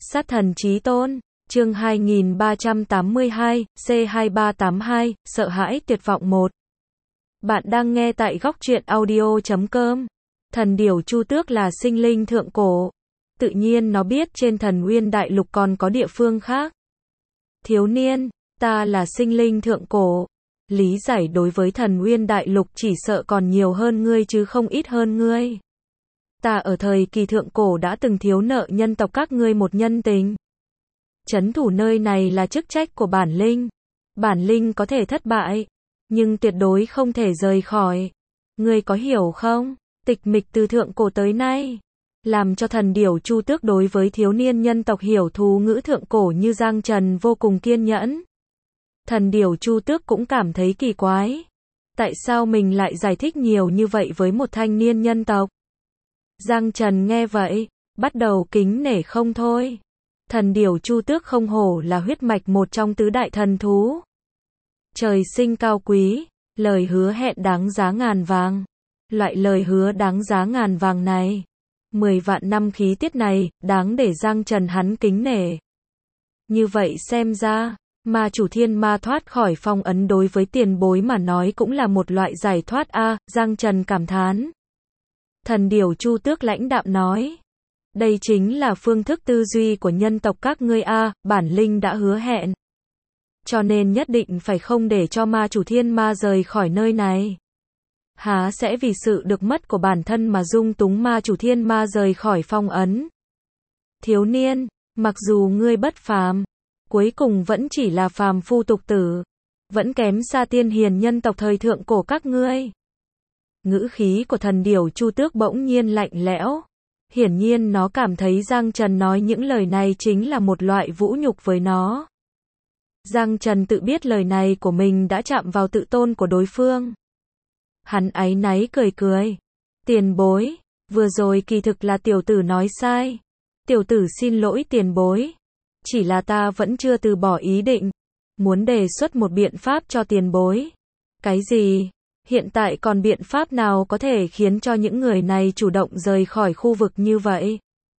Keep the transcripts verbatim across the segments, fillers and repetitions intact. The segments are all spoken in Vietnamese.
Sát thần chí tôn, chương hai nghìn ba trăm tám mươi hai, C hai ba tám hai, sợ hãi tuyệt vọng một. Bạn đang nghe tại góc truyện audio chấm com. Thần điểu Chu Tước là sinh linh thượng cổ. Tự nhiên nó biết trên Thần Nguyên Đại Lục còn có địa phương khác. Thiếu niên, ta là sinh linh thượng cổ. Lý giải đối với Thần Nguyên Đại Lục chỉ sợ còn nhiều hơn ngươi chứ không ít hơn ngươi. Ta ở thời kỳ thượng cổ đã từng thiếu nợ nhân tộc các ngươi một nhân tình. Trấn thủ nơi này là chức trách của bản linh. Bản linh có thể thất bại, nhưng tuyệt đối không thể rời khỏi. Ngươi có hiểu không? Tịch mịch từ thượng cổ tới nay, làm cho thần điểu Chu Tước đối với thiếu niên nhân tộc hiểu thú ngữ thượng cổ như Giang Trần vô cùng kiên nhẫn. Thần điểu Chu Tước cũng cảm thấy kỳ quái. Tại sao mình lại giải thích nhiều như vậy với một thanh niên nhân tộc? Giang Trần nghe vậy, bắt đầu kính nể không thôi. Thần điểu Chu Tước không hổ là huyết mạch một trong tứ đại thần thú. Trời sinh cao quý, lời hứa hẹn đáng giá ngàn vàng. Loại lời hứa đáng giá ngàn vàng này, mười vạn năm khí tiết này, đáng để Giang Trần hắn kính nể. Như vậy xem ra, ma chủ thiên ma thoát khỏi phong ấn đối với tiền bối mà nói cũng là một loại giải thoát a, à, Giang Trần cảm thán. Thần điểu Chu Tước lãnh đạm nói, đây chính là phương thức tư duy của nhân tộc các ngươi a, à, bản linh đã hứa hẹn. Cho nên nhất định phải không để cho ma chủ thiên ma rời khỏi nơi này. Há sẽ vì sự được mất của bản thân mà dung túng ma chủ thiên ma rời khỏi phong ấn. Thiếu niên, mặc dù ngươi bất phàm, cuối cùng vẫn chỉ là phàm phu tục tử, vẫn kém xa tiên hiền nhân tộc thời thượng cổ các ngươi. Ngữ khí của thần điểu Chu Tước bỗng nhiên lạnh lẽo. Hiển nhiên nó cảm thấy Giang Trần nói những lời này chính là một loại vũ nhục với nó. Giang Trần tự biết lời này của mình đã chạm vào tự tôn của đối phương. Hắn áy náy cười cười. Tiền bối, vừa rồi kỳ thực là tiểu tử nói sai. Tiểu tử xin lỗi tiền bối. Chỉ là ta vẫn chưa từ bỏ ý định. Muốn đề xuất một biện pháp cho tiền bối. Cái gì? Hiện tại còn biện pháp nào có thể khiến cho những người này chủ động rời khỏi khu vực như vậy?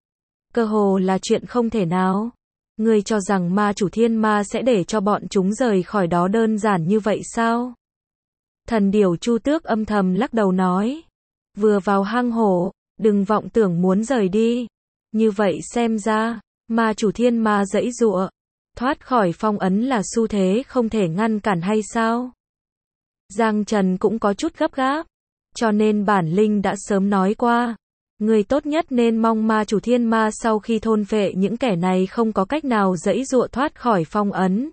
Cơ hồ là chuyện không thể nào. Ngươi cho rằng ma chủ thiên ma sẽ để cho bọn chúng rời khỏi đó đơn giản như vậy sao? Thần điểu Chu Tước âm thầm lắc đầu nói. Vừa vào hang hổ, đừng vọng tưởng muốn rời đi. Như vậy xem ra, ma chủ thiên ma giãy giụa, thoát khỏi phong ấn là xu thế không thể ngăn cản hay sao? Giang Trần cũng có chút gấp gáp. Cho nên bản linh đã sớm nói qua. Người tốt nhất nên mong ma chủ thiên ma sau khi thôn phệ những kẻ này không có cách nào giãy giụa thoát khỏi phong ấn.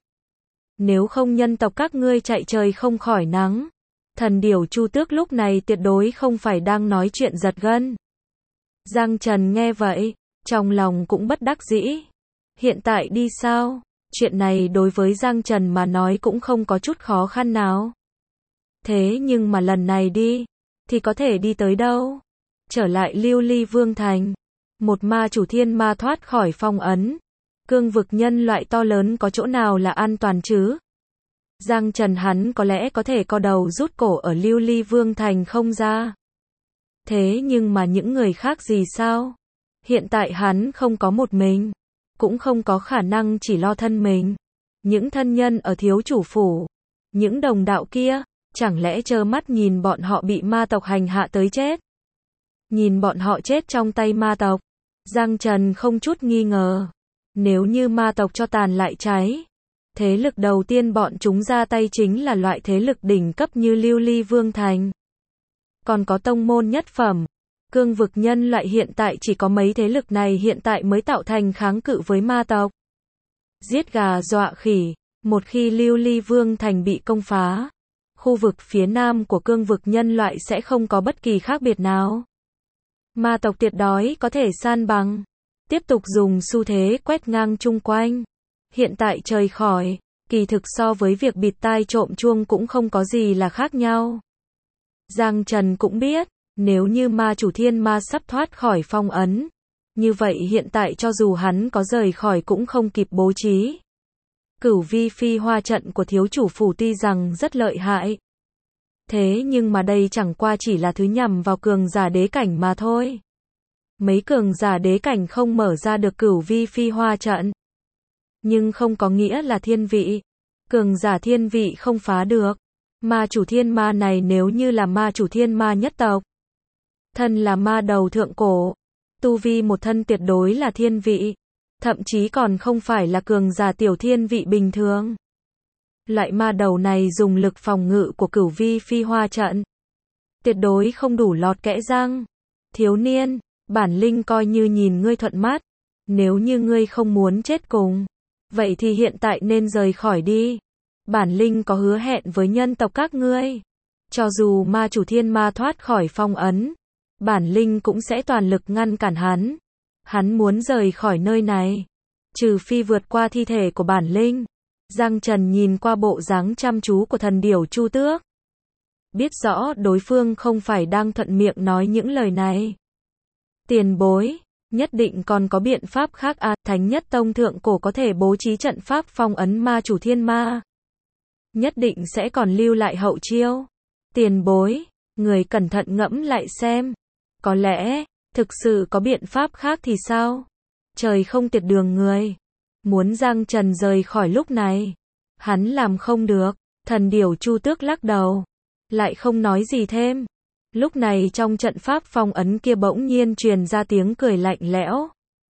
Nếu không nhân tộc các ngươi chạy trời không khỏi nắng. Thần điểu Chu Tước lúc này tuyệt đối không phải đang nói chuyện giật gân. Giang Trần nghe vậy, trong lòng cũng bất đắc dĩ. Hiện tại đi sao? Chuyện này đối với Giang Trần mà nói cũng không có chút khó khăn nào. Thế nhưng mà lần này đi, thì có thể đi tới đâu? Trở lại Lưu Ly Vương Thành. Một ma chủ thiên ma thoát khỏi phong ấn. Cương vực nhân loại to lớn có chỗ nào là an toàn chứ? Giang Trần hắn có lẽ có thể co đầu rút cổ ở Lưu Ly Vương Thành không ra. Thế nhưng mà những người khác gì sao? Hiện tại hắn không có một mình, cũng không có khả năng chỉ lo thân mình. Những thân nhân ở thiếu chủ phủ, những đồng đạo kia, chẳng lẽ trơ mắt nhìn bọn họ bị ma tộc hành hạ tới chết? Nhìn bọn họ chết trong tay ma tộc, Giang Trần không chút nghi ngờ. Nếu như ma tộc cho tàn lại cháy, thế lực đầu tiên bọn chúng ra tay chính là loại thế lực đỉnh cấp như Lưu Ly Vương Thành. Còn có tông môn nhất phẩm. Cương vực nhân loại hiện tại chỉ có mấy thế lực này hiện tại mới tạo thành kháng cự với ma tộc. Giết gà dọa khỉ. Một khi Lưu Ly Vương Thành bị công phá, khu vực phía nam của cương vực nhân loại sẽ không có bất kỳ khác biệt nào. Ma tộc tuyệt đối có thể san bằng. Tiếp tục dùng xu thế quét ngang chung quanh. Hiện tại trời khỏi, kỳ thực so với việc bịt tai trộm chuông cũng không có gì là khác nhau. Giang Trần cũng biết, nếu như ma chủ thiên ma sắp thoát khỏi phong ấn, như vậy hiện tại cho dù hắn có rời khỏi cũng không kịp bố trí. Cửu vi phi hoa trận của thiếu chủ phủ tuy rằng rất lợi hại. Thế nhưng mà đây chẳng qua chỉ là thứ nhằm vào cường giả đế cảnh mà thôi. mấy cường giả đế cảnh không mở ra được cửu vi phi hoa trận. Nhưng không có nghĩa là thiên vị. Cường giả thiên vị không phá được. Ma chủ thiên ma này nếu như là ma chủ thiên ma nhất tộc. Thân là ma đầu thượng cổ. Tu vi một thân tuyệt đối là thiên vị. Thậm chí còn không phải là cường giả tiểu thiên vị bình thường. Loại ma đầu này dùng lực phòng ngự của cửu vi phi hoa trận. Tuyệt đối không đủ lọt kẽ răng. Thiếu niên, bản linh coi như nhìn ngươi thuận mắt. Nếu như ngươi không muốn chết cùng. Vậy thì hiện tại nên rời khỏi đi. Bản linh có hứa hẹn với nhân tộc các ngươi. Cho dù ma chủ thiên ma thoát khỏi phong ấn. Bản linh cũng sẽ toàn lực ngăn cản hắn. Hắn muốn rời khỏi nơi này. Trừ phi vượt qua thi thể của bản linh. Giang Trần nhìn qua bộ dáng chăm chú của thần điểu Chu Tước. Biết rõ đối phương không phải đang thuận miệng nói những lời này. Tiền bối, nhất định còn có biện pháp khác à, Thánh Nhất Tông thượng cổ có thể bố trí trận pháp phong ấn ma chủ thiên ma. Nhất định sẽ còn lưu lại hậu chiêu. Tiền bối, người cẩn thận ngẫm lại xem. Có lẽ, thực sự có biện pháp khác thì sao? Trời không tiệt đường người. Muốn Giang Trần rời khỏi lúc này. Hắn làm không được. Thần điểu Chu Tước lắc đầu. Lại không nói gì thêm. Lúc này trong trận pháp phong ấn kia bỗng nhiên truyền ra tiếng cười lạnh lẽo.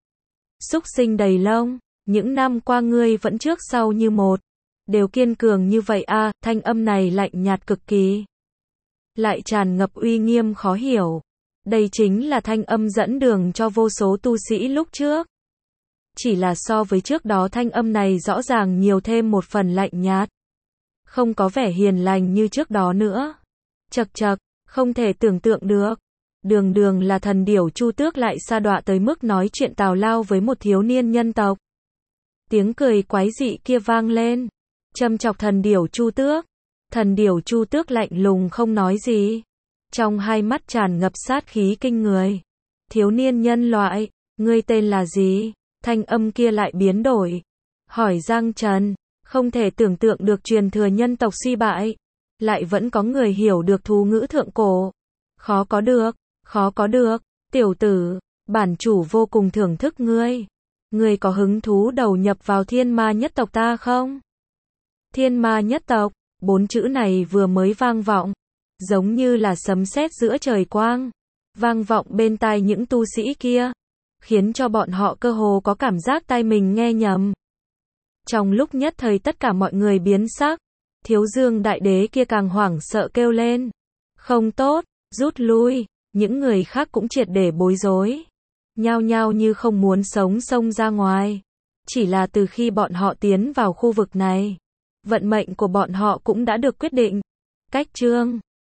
Súc sinh đầy lông. Những năm qua ngươi vẫn trước sau như một. Đều kiên cường như vậy à, thanh âm này lạnh nhạt cực kỳ. Lại tràn ngập uy nghiêm khó hiểu. Đây chính là thanh âm dẫn đường cho vô số tu sĩ lúc trước. Chỉ là so với trước đó thanh âm này rõ ràng nhiều thêm một phần lạnh nhạt. Không có vẻ hiền lành như trước đó nữa. Chậc chậc, không thể tưởng tượng được. Đường đường là thần điểu Chu Tước lại sa đọa tới mức nói chuyện tào lao với một thiếu niên nhân tộc. Tiếng cười quái dị kia vang lên. Châm chọc thần điểu Chu Tước. Thần điểu Chu Tước lạnh lùng không nói gì. Trong hai mắt tràn ngập sát khí kinh người. Thiếu niên nhân loại, ngươi tên là gì? Thanh âm kia lại biến đổi. Hỏi Giang Trần, không thể tưởng tượng được truyền thừa nhân tộc suy bại. Lại vẫn có người hiểu được thú ngữ thượng cổ. Khó có được, khó có được. Tiểu tử, bản chủ vô cùng thưởng thức ngươi. Ngươi có hứng thú đầu nhập vào thiên ma nhất tộc ta không? Thiên ma nhất tộc, bốn chữ này vừa mới vang vọng. Giống như là sấm sét giữa trời quang. Vang vọng bên tai những tu sĩ kia. Khiến cho bọn họ cơ hồ có cảm giác tai mình nghe nhầm. Trong lúc nhất thời tất cả mọi người biến sắc. Thiếu Dương đại đế kia càng hoảng sợ kêu lên. Không tốt, rút lui. Những người khác cũng triệt để bối rối. Nhao nhao như không muốn sống xông ra ngoài. Chỉ là từ khi bọn họ tiến vào khu vực này. Vận mệnh của bọn họ cũng đã được quyết định. Cách chương